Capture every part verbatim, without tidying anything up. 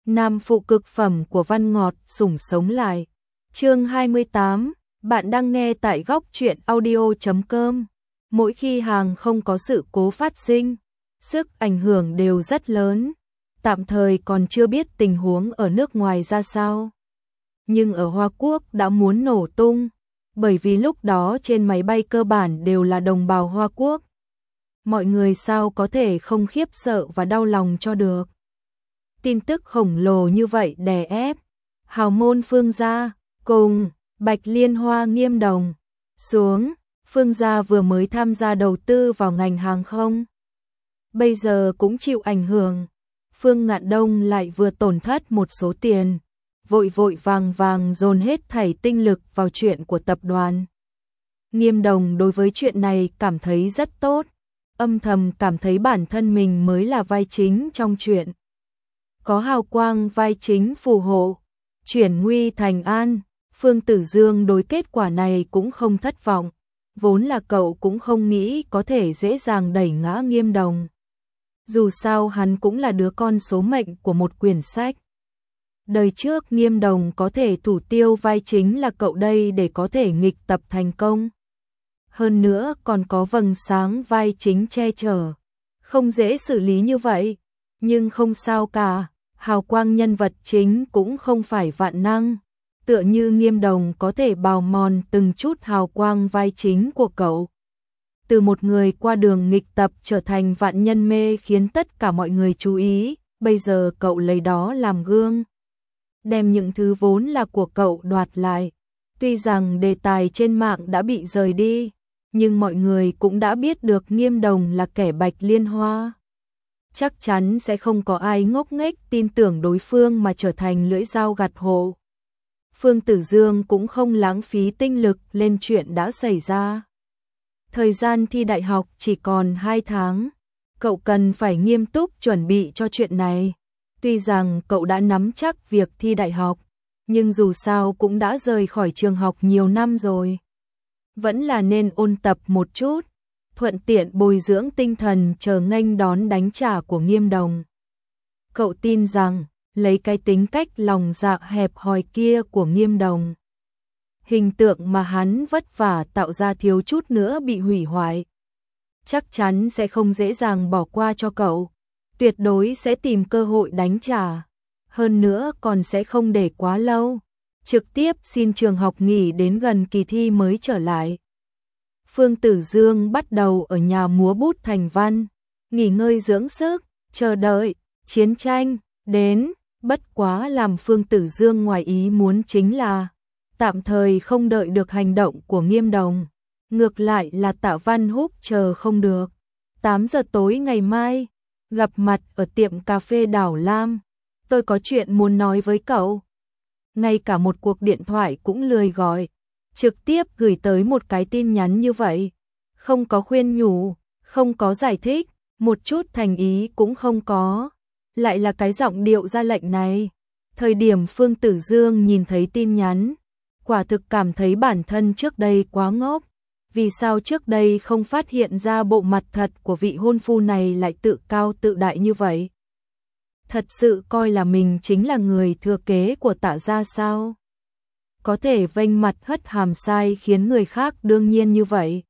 nam phụ cực phẩm của Văn Ngọt sủng sống lại. Chương hai mươi tám, bạn đang nghe tại góc truyện audio chấm com. Mỗi khi hàng không có sự cố phát sinh, sức ảnh hưởng đều rất lớn. Tạm thời còn chưa biết tình huống ở nước ngoài ra sao. Nhưng ở Hoa Quốc đã muốn nổ tung, bởi vì lúc đó trên máy bay cơ bản đều là đồng bào Hoa Quốc. Mọi người sao có thể không khiếp sợ và đau lòng cho được. Tin tức khổng lồ như vậy đè ép, hào môn Phương gia, cùng Bạch Liên Hoa Nghiêm Đồng xuống. Phương gia vừa mới tham gia đầu tư vào ngành hàng không, bây giờ cũng chịu ảnh hưởng. Phương Ngạn Đông lại vừa tổn thất một số tiền, vội vội vàng vàng dồn hết thảy tinh lực vào chuyện của tập đoàn. Nghiêm Đồng đối với chuyện này cảm thấy rất tốt, âm thầm cảm thấy bản thân mình mới là vai chính trong chuyện. Có hào quang vai chính phù hộ, chuyển nguy thành an. Phương Tử Dương đối kết quả này cũng không thất vọng, vốn là cậu cũng không nghĩ có thể dễ dàng đẩy ngã Nghiêm Đồng. Dù sao hắn cũng là đứa con số mệnh của một quyển sách. Đời trước Nghiêm Đồng có thể thủ tiêu vai chính là cậu đây để có thể nghịch tập thành công. Hơn nữa còn có vầng sáng vai chính che chở. Không dễ xử lý như vậy, nhưng không sao cả, hào quang nhân vật chính cũng không phải vạn năng. Tựa như Nghiêm Đồng có thể bào mòn từng chút hào quang vai chính của cậu. Từ một người qua đường nghịch tập trở thành vạn nhân mê khiến tất cả mọi người chú ý, bây giờ cậu lấy đó làm gương. Đem những thứ vốn là của cậu đoạt lại. Tuy rằng đề tài trên mạng đã bị rời đi, nhưng mọi người cũng đã biết được Nghiêm Đồng là kẻ Bạch Liên Hoa. Chắc chắn sẽ không có ai ngốc nghếch tin tưởng đối phương mà trở thành lưỡi dao gặt hộ. Phương Tử Dương cũng không lãng phí tinh lực lên chuyện đã xảy ra. Thời gian thi đại học chỉ còn hai tháng, cậu cần phải nghiêm túc chuẩn bị cho chuyện này. Tuy rằng cậu đã nắm chắc việc thi đại học, nhưng dù sao cũng đã rời khỏi trường học nhiều năm rồi. Vẫn là nên ôn tập một chút, thuận tiện bồi dưỡng tinh thần chờ nghênh đón đánh trả của Nghiêm Đồng. Cậu tin rằng, lấy cái tính cách lòng dạ hẹp hòi kia của Nghiêm Đồng, hình tượng mà hắn vất vả tạo ra thiếu chút nữa bị hủy hoại, chắc chắn sẽ không dễ dàng bỏ qua cho cậu, tuyệt đối sẽ tìm cơ hội đánh trả, hơn nữa còn sẽ không để quá lâu, trực tiếp xin trường học nghỉ đến gần kỳ thi mới trở lại. Phương Tử Dương bắt đầu ở nhà múa bút thành văn, nghỉ ngơi dưỡng sức, chờ đợi chiến tranh đến. Bất quá làm Phương Tử Dương ngoài ý muốn chính là tạm thời không đợi được hành động của Nghiêm Đồng, ngược lại là Tạ Văn Húc chờ không được. tám giờ tối ngày mai, gặp mặt ở tiệm cà phê Đảo Lam, tôi có chuyện muốn nói với cậu. Ngay cả một cuộc điện thoại cũng lười gọi, trực tiếp gửi tới một cái tin nhắn như vậy, không có khuyên nhủ, không có giải thích, một chút thành ý cũng không có. Lại là cái giọng điệu ra lệnh này. Thời điểm Phương Tử Dương nhìn thấy tin nhắn, quả thực cảm thấy bản thân trước đây quá ngốc. Vì sao trước đây không phát hiện ra bộ mặt thật của vị hôn phu này lại tự cao tự đại như vậy? Thật sự coi là mình chính là người thừa kế của Tạ gia sao? Có thể vênh mặt hất hàm sai khiến người khác đương nhiên như vậy.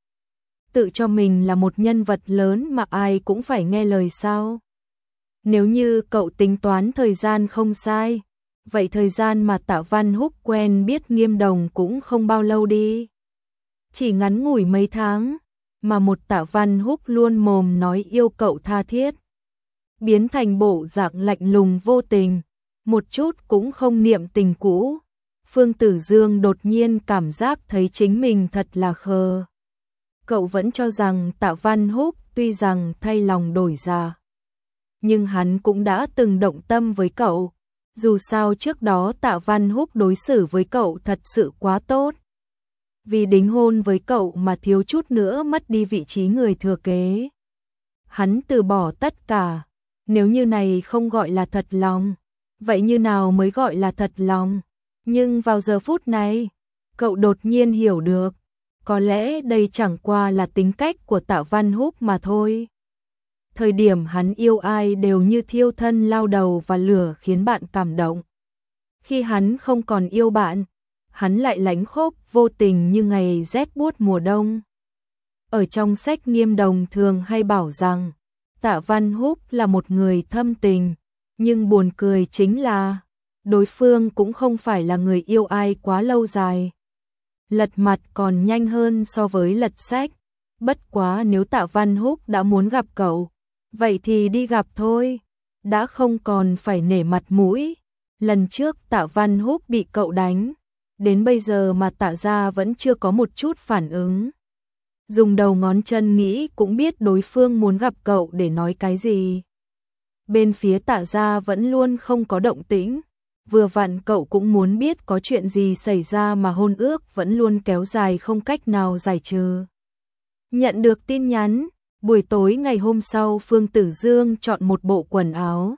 Tự cho mình là một nhân vật lớn mà ai cũng phải nghe lời sao? Nếu như cậu tính toán thời gian không sai, vậy thời gian mà Tạ Văn Húc quen biết Nghiêm Đồng cũng không bao lâu đi. Chỉ ngắn ngủi mấy tháng, mà một Tạ Văn Húc luôn mồm nói yêu cậu tha thiết, biến thành bộ dạng lạnh lùng vô tình, một chút cũng không niệm tình cũ. Phương Tử Dương đột nhiên cảm giác thấy chính mình thật là khờ. Cậu vẫn cho rằng Tạ Văn Húc tuy rằng thay lòng đổi dạ, nhưng hắn cũng đã từng động tâm với cậu. Dù sao trước đó Tạ Văn Húc đối xử với cậu thật sự quá tốt. Vì đính hôn với cậu mà thiếu chút nữa mất đi vị trí người thừa kế. Hắn từ bỏ tất cả. Nếu như này không gọi là thật lòng, vậy như nào mới gọi là thật lòng? Nhưng vào giờ phút này, cậu đột nhiên hiểu được, có lẽ đây chẳng qua là tính cách của Tạ Văn Húc mà thôi. Thời điểm hắn yêu ai đều như thiêu thân lao đầu vào lửa khiến bạn cảm động. Khi hắn không còn yêu bạn, hắn lại lãnh khốc vô tình như ngày rét buốt mùa đông. Ở trong sách Nghiêm Đồng thường hay bảo rằng, Tạ Văn Húc là một người thâm tình, nhưng buồn cười chính là, đối phương cũng không phải là người yêu ai quá lâu dài. Lật mặt còn nhanh hơn so với lật sách. Bất quá nếu Tạ Văn Húc đã muốn gặp cậu, vậy thì đi gặp thôi, đã không còn phải nể mặt mũi. Lần trước Tạ Văn Húc bị cậu đánh, đến bây giờ mà Tạ gia vẫn chưa có một chút phản ứng. Dùng đầu ngón chân nghĩ cũng biết đối phương muốn gặp cậu để nói cái gì. Bên phía Tạ gia vẫn luôn không có động tĩnh, vừa vặn cậu cũng muốn biết có chuyện gì xảy ra mà hôn ước vẫn luôn kéo dài không cách nào giải trừ. Nhận được tin nhắn, buổi tối ngày hôm sau Phương Tử Dương chọn một bộ quần áo.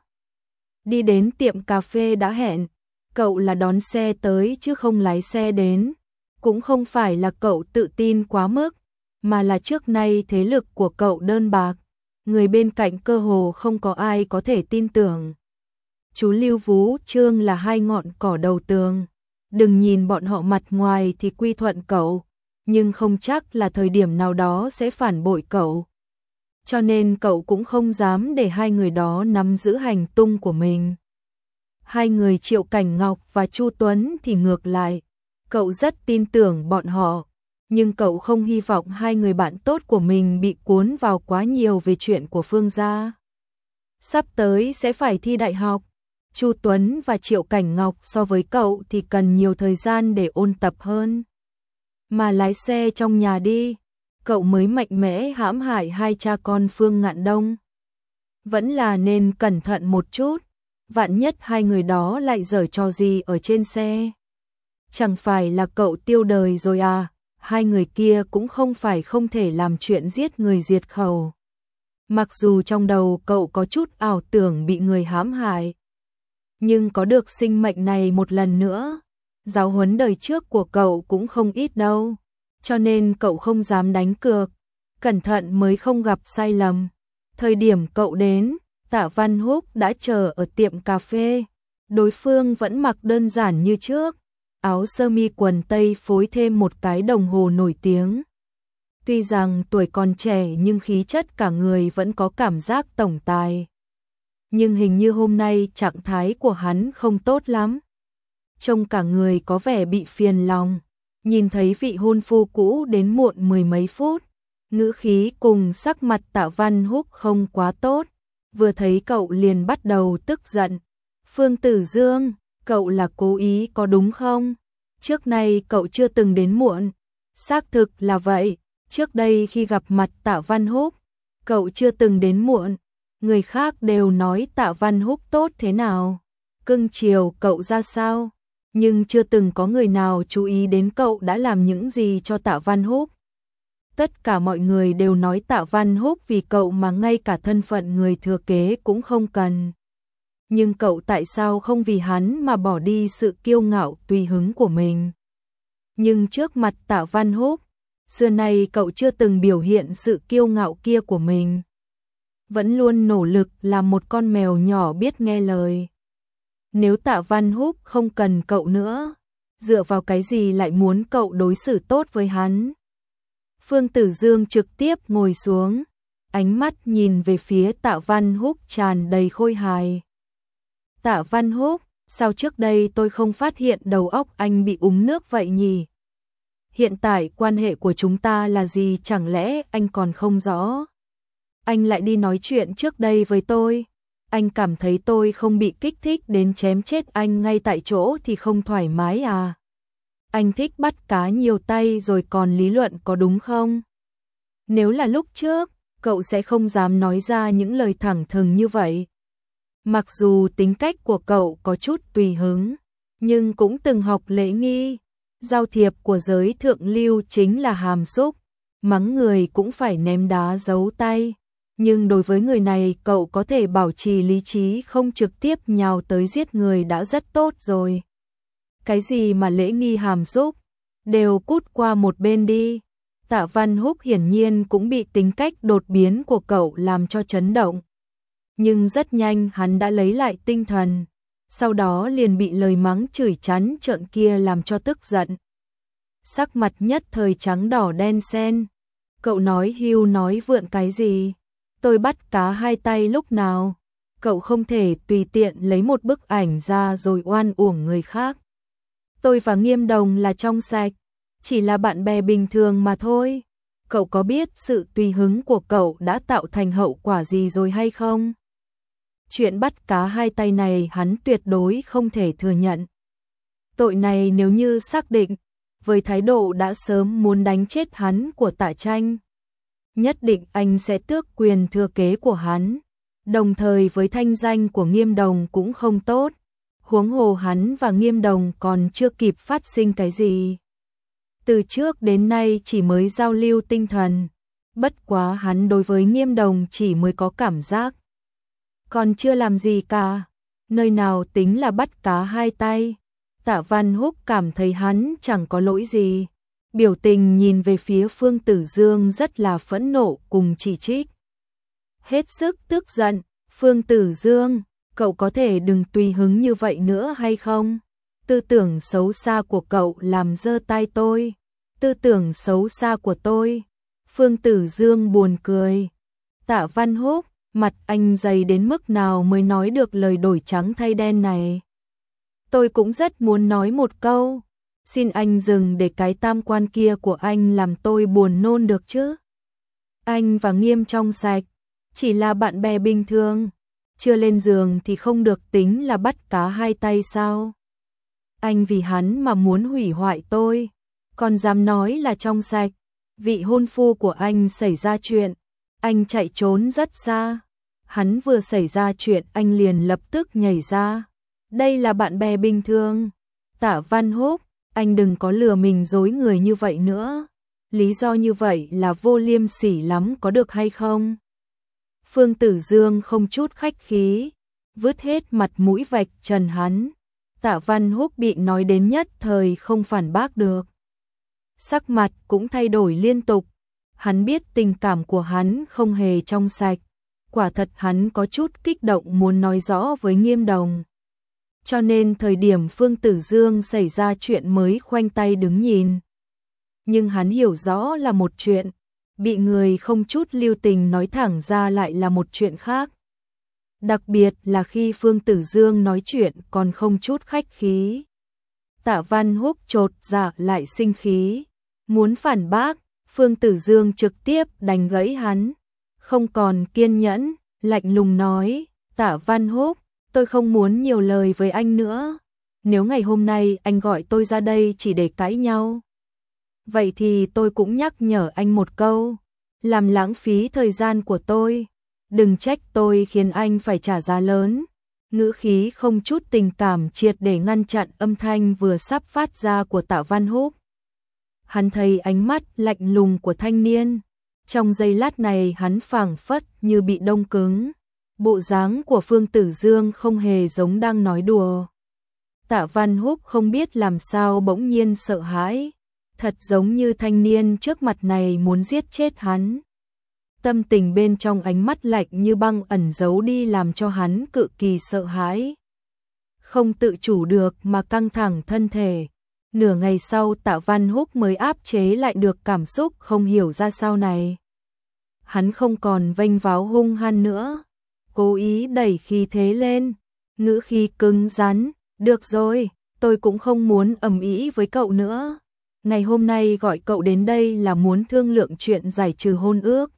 Đi đến tiệm cà phê đã hẹn, cậu là đón xe tới chứ không lái xe đến. Cũng không phải là cậu tự tin quá mức, mà là trước nay thế lực của cậu đơn bạc, người bên cạnh cơ hồ không có ai có thể tin tưởng. Chú Lưu Vũ Trương là hai ngọn cỏ đầu tường, đừng nhìn bọn họ mặt ngoài thì quy thuận cậu, nhưng không chắc là thời điểm nào đó sẽ phản bội cậu. Cho nên cậu cũng không dám để hai người đó nắm giữ hành tung của mình. Hai người Triệu Cảnh Ngọc và Chu Tuấn thì ngược lại, cậu rất tin tưởng bọn họ, nhưng cậu không hy vọng hai người bạn tốt của mình bị cuốn vào quá nhiều về chuyện của Phương gia. Sắp tới sẽ phải thi đại học, Chu Tuấn và Triệu Cảnh Ngọc so với cậu thì cần nhiều thời gian để ôn tập hơn. Mà lái xe trong nhà đi, cậu mới mạnh mẽ hãm hại hai cha con Phương Ngạn Đông. Vẫn là nên cẩn thận một chút, vạn nhất hai người đó lại giở trò gì ở trên xe. Chẳng phải là cậu tiêu đời rồi à, hai người kia cũng không phải không thể làm chuyện giết người diệt khẩu. Mặc dù trong đầu cậu có chút ảo tưởng bị người hãm hại, nhưng có được sinh mệnh này một lần nữa, giáo huấn đời trước của cậu cũng không ít đâu, cho nên cậu không dám đánh cược, cẩn thận mới không gặp sai lầm. Thời điểm cậu đến, Tạ Văn Húc đã chờ ở tiệm cà phê, đối phương vẫn mặc đơn giản như trước, áo sơ mi quần tây phối thêm một cái đồng hồ nổi tiếng. Tuy rằng tuổi còn trẻ nhưng khí chất cả người vẫn có cảm giác tổng tài. Nhưng hình như hôm nay trạng thái của hắn không tốt lắm. Trông cả người có vẻ bị phiền lòng, nhìn thấy vị hôn phu cũ đến muộn mười mấy phút, ngữ khí cùng sắc mặt Tạ Văn Húc không quá tốt, vừa thấy cậu liền bắt đầu tức giận. Phương Tử Dương, cậu là cố ý có đúng không? Trước nay cậu chưa từng đến muộn. Xác thực là vậy, trước đây khi gặp mặt Tạ Văn Húc, cậu chưa từng đến muộn. Người khác đều nói Tạ Văn Húc tốt thế nào, cưng chiều cậu ra sao, nhưng chưa từng có người nào chú ý đến cậu đã làm những gì cho Tạ Văn Húc. Tất cả mọi người đều nói Tạ Văn Húc vì cậu mà ngay cả thân phận người thừa kế cũng không cần. Nhưng cậu tại sao không vì hắn mà bỏ đi sự kiêu ngạo tùy hứng của mình? Nhưng trước mặt Tạ Văn Húc, xưa nay cậu chưa từng biểu hiện sự kiêu ngạo kia của mình. Vẫn luôn nỗ lực làm một con mèo nhỏ biết nghe lời. Nếu Tạ Văn Húc không cần cậu nữa, dựa vào cái gì lại muốn cậu đối xử tốt với hắn? Phương Tử Dương trực tiếp ngồi xuống, ánh mắt nhìn về phía Tạ Văn Húc tràn đầy khôi hài. Tạ Văn Húc, sao trước đây tôi không phát hiện đầu óc anh bị úng nước vậy nhỉ? Hiện tại quan hệ của chúng ta là gì chẳng lẽ anh còn không rõ? Anh lại đi nói chuyện trước đây với tôi. Anh cảm thấy tôi không bị kích thích đến chém chết anh ngay tại chỗ thì không thoải mái à? Anh thích bắt cá nhiều tay rồi còn lý luận có đúng không? Nếu là lúc trước, cậu sẽ không dám nói ra những lời thẳng thừng như vậy. Mặc dù tính cách của cậu có chút tùy hứng, nhưng cũng từng học lễ nghi. Giao thiệp của giới thượng lưu chính là hàm xúc, mắng người cũng phải ném đá giấu tay. Nhưng đối với người này cậu có thể bảo trì lý trí không trực tiếp nhào tới giết người đã rất tốt rồi. Cái gì mà lễ nghi hàm xúc, đều cút qua một bên đi. Tạ Văn Húc hiển nhiên cũng bị tính cách đột biến của cậu làm cho chấn động. Nhưng rất nhanh hắn đã lấy lại tinh thần, sau đó liền bị lời mắng chửi trắng trợn kia làm cho tức giận. Sắc mặt nhất thời trắng đỏ đen xen. Cậu nói hưu nói vượn cái gì? Tôi bắt cá hai tay lúc nào? Cậu không thể tùy tiện lấy một bức ảnh ra rồi oan uổng người khác. Tôi và Nghiêm Đồng là trong sạch, chỉ là bạn bè bình thường mà thôi. Cậu có biết sự tùy hứng của cậu đã tạo thành hậu quả gì rồi hay không? Chuyện bắt cá hai tay này hắn tuyệt đối không thể thừa nhận. Tội này nếu như xác định, với thái độ đã sớm muốn đánh chết hắn của Tạ Tranh, nhất định anh sẽ tước quyền thừa kế của hắn, đồng thời với thanh danh của Nghiêm Đồng cũng không tốt, huống hồ hắn và Nghiêm Đồng còn chưa kịp phát sinh cái gì. Từ trước đến nay chỉ mới giao lưu tinh thần, bất quá hắn đối với Nghiêm Đồng chỉ mới có cảm giác. Còn chưa làm gì cả, nơi nào tính là bắt cá hai tay. Tạ Văn Húc cảm thấy hắn chẳng có lỗi gì, biểu tình nhìn về phía Phương Tử Dương rất là phẫn nộ cùng chỉ trích. Hết sức tức giận, Phương Tử Dương, cậu có thể đừng tùy hứng như vậy nữa hay không? Tư tưởng xấu xa của cậu làm dơ tai tôi, tư tưởng xấu xa của tôi. Phương Tử Dương buồn cười. Tạ Văn Húc, mặt anh dày đến mức nào mới nói được lời đổi trắng thay đen này? Tôi cũng rất muốn nói một câu, xin anh dừng để cái tam quan kia của anh làm tôi buồn nôn được chứ. Anh và Nghiêm trong sạch, chỉ là bạn bè bình thường, chưa lên giường thì không được tính là bắt cá hai tay sao? Anh vì hắn mà muốn hủy hoại tôi, còn dám nói là trong sạch. Vị hôn phu của anh xảy ra chuyện, anh chạy trốn rất xa. Hắn vừa xảy ra chuyện anh liền lập tức nhảy ra. Đây là bạn bè bình thường. Tạ Văn Húc, anh đừng có lừa mình dối người như vậy nữa. Lý do như vậy là vô liêm sỉ lắm có được hay không? Phương Tử Dương không chút khách khí, vứt hết mặt mũi vạch trần hắn. Tạ Văn Húc bị nói đến nhất thời không phản bác được. Sắc mặt cũng thay đổi liên tục. Hắn biết tình cảm của hắn không hề trong sạch. Quả thật hắn có chút kích động muốn nói rõ với Nghiêm Đồng. Cho nên thời điểm Phương Tử Dương xảy ra chuyện mới khoanh tay đứng nhìn. Nhưng hắn hiểu rõ là một chuyện, bị người không chút lưu tình nói thẳng ra lại là một chuyện khác. Đặc biệt là khi Phương Tử Dương nói chuyện còn không chút khách khí. Tạ Văn Húc chột dạ lại sinh khí, muốn phản bác, Phương Tử Dương trực tiếp đánh gãy hắn, không còn kiên nhẫn, lạnh lùng nói, Tạ Văn Húc, tôi không muốn nhiều lời với anh nữa. Nếu ngày hôm nay anh gọi tôi ra đây chỉ để cãi nhau, vậy thì tôi cũng nhắc nhở anh một câu, làm lãng phí thời gian của tôi, đừng trách tôi khiến anh phải trả giá lớn. Ngữ khí không chút tình cảm triệt để ngăn chặn âm thanh vừa sắp phát ra của Tạ Văn Húc. Hắn thấy ánh mắt lạnh lùng của thanh niên, trong giây lát này hắn phảng phất như bị đông cứng. Bộ dáng của Phương Tử Dương không hề giống đang nói đùa. Tạ Văn Húc không biết làm sao bỗng nhiên sợ hãi, thật giống như thanh niên trước mặt này muốn giết chết hắn. Tâm tình bên trong ánh mắt lạnh như băng ẩn giấu đi làm cho hắn cực kỳ sợ hãi. Không tự chủ được mà căng thẳng thân thể. Nửa ngày sau Tạ Văn Húc mới áp chế lại được cảm xúc không hiểu ra sao này. Hắn không còn vênh váo hung hăng nữa, cố ý đẩy khí thế lên, ngữ khí cứng rắn, được rồi, tôi cũng không muốn ầm ĩ với cậu nữa. Ngày hôm nay gọi cậu đến đây là muốn thương lượng chuyện giải trừ hôn ước.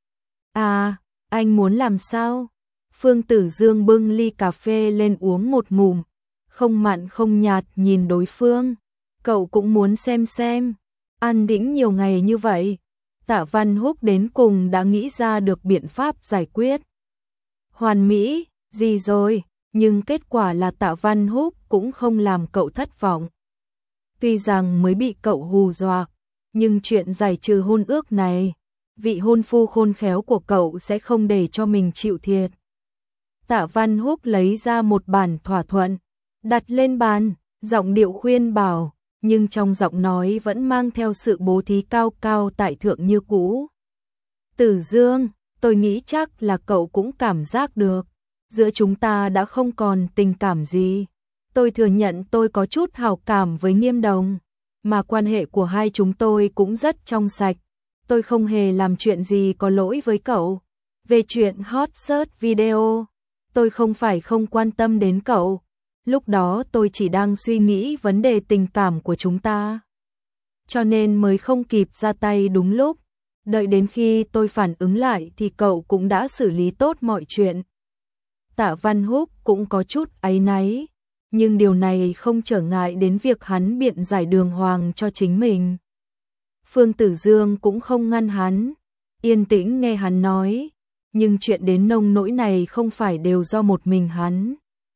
À, anh muốn làm sao? Phương Tử Dương bưng ly cà phê lên uống một ngụm, không mặn không nhạt nhìn đối phương. Cậu cũng muốn xem xem, an đĩnh nhiều ngày như vậy, Tạ Văn Húc đến cùng đã nghĩ ra được biện pháp giải quyết. Hoàn mỹ, gì rồi, nhưng kết quả là Tạ Văn Húc cũng không làm cậu thất vọng. Tuy rằng mới bị cậu hù dọa, nhưng chuyện giải trừ hôn ước này, vị hôn phu khôn khéo của cậu sẽ không để cho mình chịu thiệt. Tạ Văn Húc lấy ra một bản thỏa thuận, đặt lên bàn, giọng điệu khuyên bảo, nhưng trong giọng nói vẫn mang theo sự bố thí cao cao tại thượng như cũ. Tử Dương, tôi nghĩ chắc là cậu cũng cảm giác được, giữa chúng ta đã không còn tình cảm gì. Tôi thừa nhận tôi có chút hảo cảm với Nghiêm Đồng, mà quan hệ của hai chúng tôi cũng rất trong sạch. Tôi không hề làm chuyện gì có lỗi với cậu. Về chuyện hot search video, tôi không phải không quan tâm đến cậu. Lúc đó tôi chỉ đang suy nghĩ vấn đề tình cảm của chúng ta, cho nên mới không kịp ra tay đúng lúc. Đợi đến khi tôi phản ứng lại thì cậu cũng đã xử lý tốt mọi chuyện. Tạ Văn Húc cũng có chút áy náy, nhưng điều này không trở ngại đến việc hắn biện giải đường hoàng cho chính mình. Phương Tử Dương cũng không ngăn hắn, yên tĩnh nghe hắn nói, nhưng chuyện đến nông nỗi này không phải đều do một mình hắn.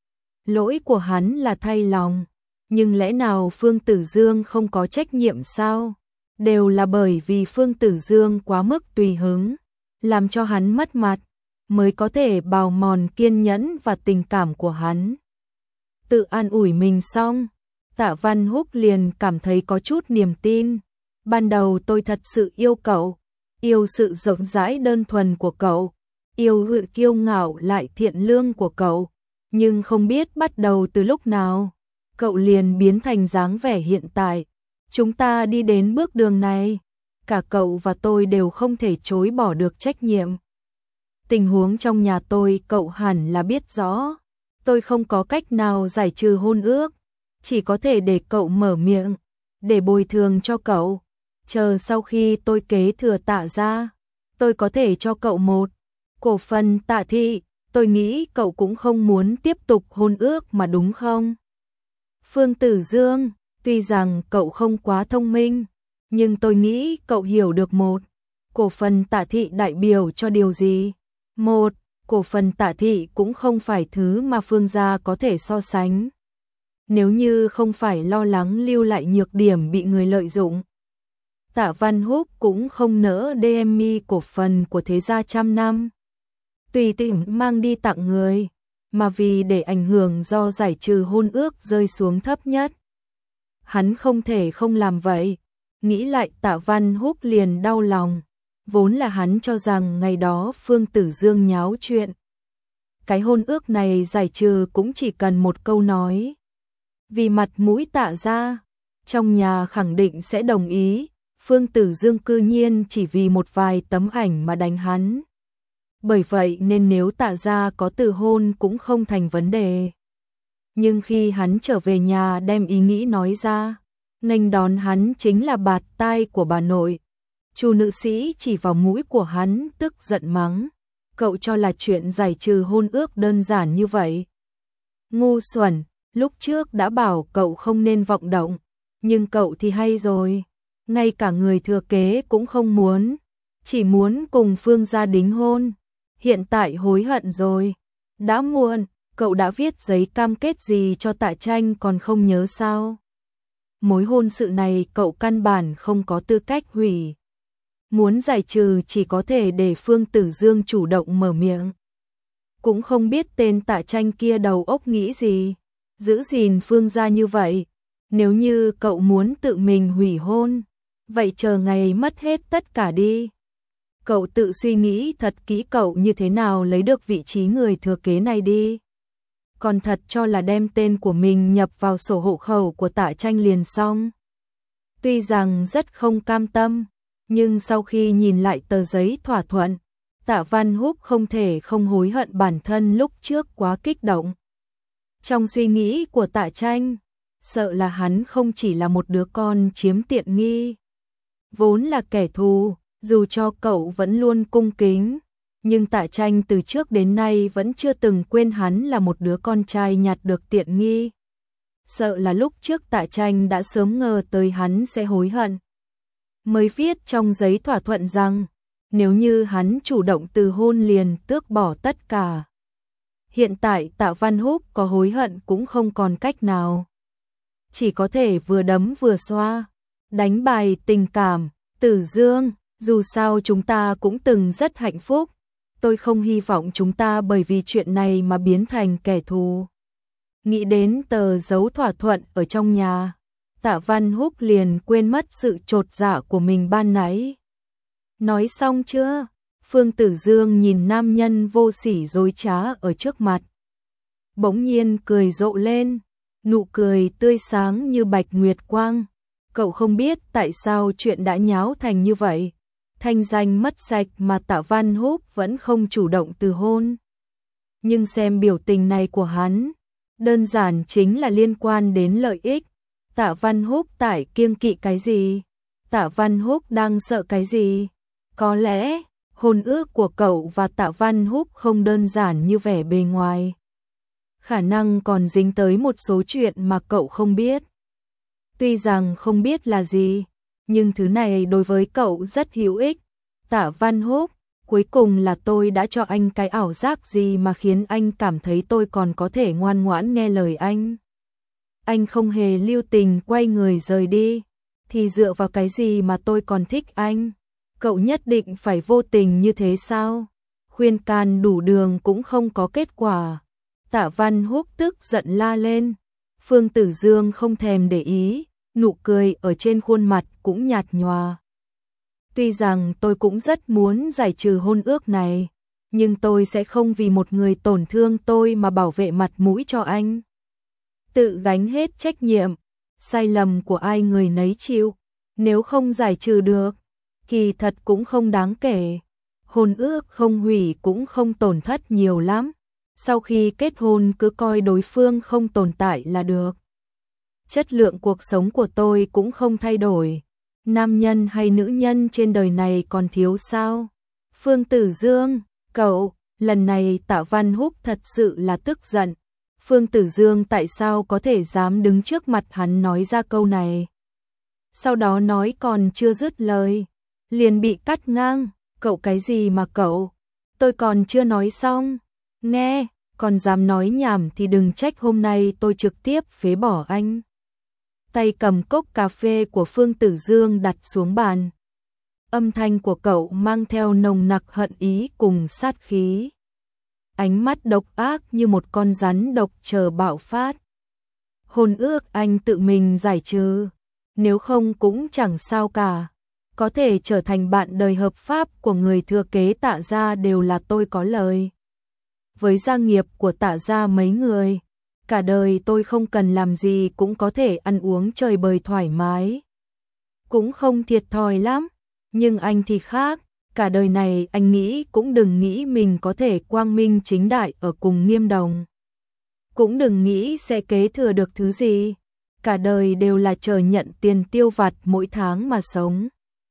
Lỗi của hắn là thay lòng, nhưng lẽ nào Phương Tử Dương không có trách nhiệm sao? Đều là bởi vì Phương Tử Dương quá mức tùy hứng, làm cho hắn mất mặt, mới có thể bào mòn kiên nhẫn và tình cảm của hắn. Tự an ủi mình xong, Tạ Văn Húc liền cảm thấy có chút niềm tin. Ban đầu tôi thật sự yêu cậu, yêu sự rộng rãi đơn thuần của cậu, yêu sự kiêu ngạo lại thiện lương của cậu, nhưng không biết bắt đầu từ lúc nào, cậu liền biến thành dáng vẻ hiện tại. Chúng ta đi đến bước đường này, cả cậu và tôi đều không thể chối bỏ được trách nhiệm. Tình huống trong nhà tôi cậu hẳn là biết rõ, tôi không có cách nào giải trừ hôn ước, chỉ có thể để cậu mở miệng, để bồi thường cho cậu. Chờ sau khi tôi kế thừa Tạ gia, tôi có thể cho cậu một cổ phần Tạ thị, tôi nghĩ cậu cũng không muốn tiếp tục hôn ước mà đúng không? Phương Tử Dương, tuy rằng cậu không quá thông minh, nhưng tôi nghĩ cậu hiểu được một cổ phần Tạ thị đại biểu cho điều gì. Một cổ phần Tạ thị cũng không phải thứ mà Phương gia có thể so sánh. Nếu như không phải lo lắng lưu lại nhược điểm bị người lợi dụng, Tạ Văn Húc cũng không nỡ đê em i cổ phần của Thế gia trăm năm tùy tiện mang đi tặng người, mà vì để ảnh hưởng do giải trừ hôn ước rơi xuống thấp nhất. Hắn không thể không làm vậy. Nghĩ lại Tạ Văn Húc liền đau lòng, vốn là hắn cho rằng ngày đó Phương Tử Dương nháo chuyện, cái hôn ước này giải trừ cũng chỉ cần một câu nói. Vì mặt mũi Tạ gia, trong nhà khẳng định sẽ đồng ý. Phương Tử Dương cư nhiên chỉ vì một vài tấm ảnh mà đánh hắn. Bởi vậy nên nếu Tạ gia có từ hôn cũng không thành vấn đề. Nhưng khi hắn trở về nhà đem ý nghĩ nói ra, nghênh đón hắn chính là bạt tai của bà nội. Chu nữ sĩ chỉ vào mũi của hắn tức giận mắng, cậu cho là chuyện giải trừ hôn ước đơn giản như vậy? Ngu xuẩn, lúc trước đã bảo cậu không nên vọng động, nhưng cậu thì hay rồi, ngay cả người thừa kế cũng không muốn, chỉ muốn cùng Phương gia đính hôn. Hiện tại hối hận rồi, đã muộn. Cậu đã viết giấy cam kết gì cho Tạ Tranh còn không nhớ sao? Mối hôn sự này cậu căn bản không có tư cách hủy. Muốn giải trừ chỉ có thể để Phương Tử Dương chủ động mở miệng. Cũng không biết tên Tạ Tranh kia đầu óc nghĩ gì, giữ gìn Phương gia như vậy. Nếu như cậu muốn tự mình hủy hôn, vậy chờ ngày mất hết tất cả đi. Cậu tự suy nghĩ thật kỹ cậu như thế nào lấy được vị trí người thừa kế này đi. Còn thật cho là đem tên của mình nhập vào sổ hộ khẩu của Tạ Tranh liền xong. Tuy rằng rất không cam tâm, nhưng sau khi nhìn lại tờ giấy thỏa thuận, Tạ Văn Húc không thể không hối hận bản thân lúc trước quá kích động. Trong suy nghĩ của Tạ Tranh, sợ là hắn không chỉ là một đứa con chiếm tiện nghi, vốn là kẻ thù, dù cho cậu vẫn luôn cung kính. Nhưng Tạ Tranh từ trước đến nay vẫn chưa từng quên hắn là một đứa con trai nhặt được tiện nghi. Sợ là lúc trước Tạ Tranh đã sớm ngờ tới hắn sẽ hối hận. Mới viết trong giấy thỏa thuận rằng, nếu như hắn chủ động từ hôn liền tước bỏ tất cả. Hiện tại Tạ Văn Húc có hối hận cũng không còn cách nào. Chỉ có thể vừa đấm vừa xoa, đánh bài tình cảm. Tử Dương, dù sao chúng ta cũng từng rất hạnh phúc. Tôi không hy vọng chúng ta bởi vì chuyện này mà biến thành kẻ thù. Nghĩ đến tờ dấu thỏa thuận ở trong nhà, Tạ Văn Húc liền quên mất sự chột dạ của mình ban nãy. Nói xong chưa? Phương Tử Dương nhìn nam nhân vô sỉ dối trá ở trước mặt. Bỗng nhiên cười rộ lên, nụ cười tươi sáng như bạch nguyệt quang. Cậu không biết tại sao chuyện đã nháo thành như vậy. Thanh danh mất sạch mà Tạ Văn Húc vẫn không chủ động từ hôn. Nhưng xem biểu tình này của hắn, đơn giản chính là liên quan đến lợi ích. Tạ Văn Húc tại kiêng kỵ cái gì? Tạ Văn Húc đang sợ cái gì? Có lẽ, hôn ước của cậu và Tạ Văn Húc không đơn giản như vẻ bề ngoài. Khả năng còn dính tới một số chuyện mà cậu không biết. Tuy rằng không biết là gì, nhưng thứ này đối với cậu rất hữu ích. Tạ Văn Húc, cuối cùng là tôi đã cho anh cái ảo giác gì mà khiến anh cảm thấy tôi còn có thể ngoan ngoãn nghe lời anh. Anh không hề lưu tình quay người rời đi, thì dựa vào cái gì mà tôi còn thích anh? Cậu nhất định phải vô tình như thế sao? Khuyên can đủ đường cũng không có kết quả. Tạ Văn Húc tức giận la lên. Phương Tử Dương không thèm để ý, nụ cười ở trên khuôn mặt cũng nhạt nhòa. Tuy rằng tôi cũng rất muốn giải trừ hôn ước này, nhưng tôi sẽ không vì một người tổn thương tôi mà bảo vệ mặt mũi cho anh. Tự gánh hết trách nhiệm, sai lầm của ai người nấy chịu, nếu không giải trừ được, kỳ thật cũng không đáng kể. Hôn ước không hủy cũng không tổn thất nhiều lắm, sau khi kết hôn cứ coi đối phương không tồn tại là được. Chất lượng cuộc sống của tôi cũng không thay đổi, nam nhân hay nữ nhân trên đời này còn thiếu sao? Phương Tử Dương, cậu, lần này Tạ Văn Húc thật sự là tức giận. Phương Tử Dương tại sao có thể dám đứng trước mặt hắn nói ra câu này? Sau đó nói còn chưa dứt lời, liền bị cắt ngang. Cậu cái gì mà cậu? Tôi còn chưa nói xong. Nghe, còn dám nói nhảm thì đừng trách hôm nay tôi trực tiếp phế bỏ anh. Tay cầm cốc cà phê của Phương Tử Dương đặt xuống bàn. Âm thanh của cậu mang theo nồng nặc hận ý cùng sát khí. Ánh mắt độc ác như một con rắn độc chờ bạo phát. Hôn ước anh tự mình giải trừ, nếu không cũng chẳng sao cả. Có thể trở thành bạn đời hợp pháp của người thừa kế Tạ gia đều là tôi có lời. Với gia nghiệp của Tạ gia mấy người, cả đời tôi không cần làm gì cũng có thể ăn uống chơi bời thoải mái. Cũng không thiệt thòi lắm, nhưng anh thì khác. Cả đời này anh nghĩ cũng đừng nghĩ mình có thể quang minh chính đại ở cùng Nghiêm Đồng. Cũng đừng nghĩ sẽ kế thừa được thứ gì. Cả đời đều là chờ nhận tiền tiêu vặt mỗi tháng mà sống.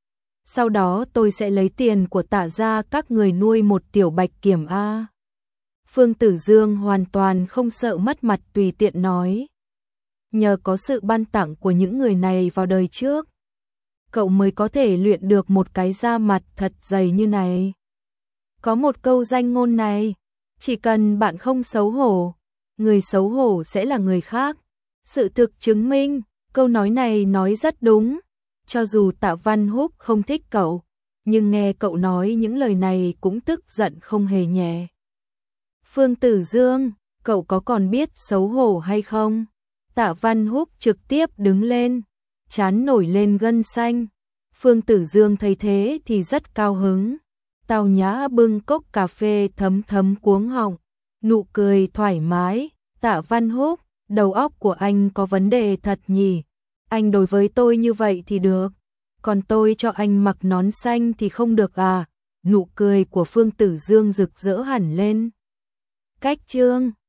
Sau đó tôi sẽ lấy tiền của Tạ gia các người nuôi một tiểu bạch kiểm A. Phương Tử Dương hoàn toàn không sợ mất mặt tùy tiện nói. Nhờ có sự ban tặng của những người này vào đời trước, cậu mới có thể luyện được một cái da mặt thật dày như này. Có một câu danh ngôn này, chỉ cần bạn không xấu hổ, người xấu hổ sẽ là người khác. Sự thực chứng minh, câu nói này nói rất đúng. Cho dù Tạ Văn Húc không thích cậu, nhưng nghe cậu nói những lời này cũng tức giận không hề nhẹ. Phương Tử Dương, cậu có còn biết xấu hổ hay không? Tạ Văn Húc trực tiếp đứng lên, trán nổi lên gân xanh. Phương Tử Dương thấy thế thì rất cao hứng. Tào Nhã bưng cốc cà phê thấm thấm cuống họng, nụ cười thoải mái. Tạ Văn Húc, đầu óc của anh có vấn đề thật nhỉ? Anh đối với tôi như vậy thì được, còn tôi cho anh mặc nón xanh thì không được à? Nụ cười của Phương Tử Dương rực rỡ hẳn lên. Cách chương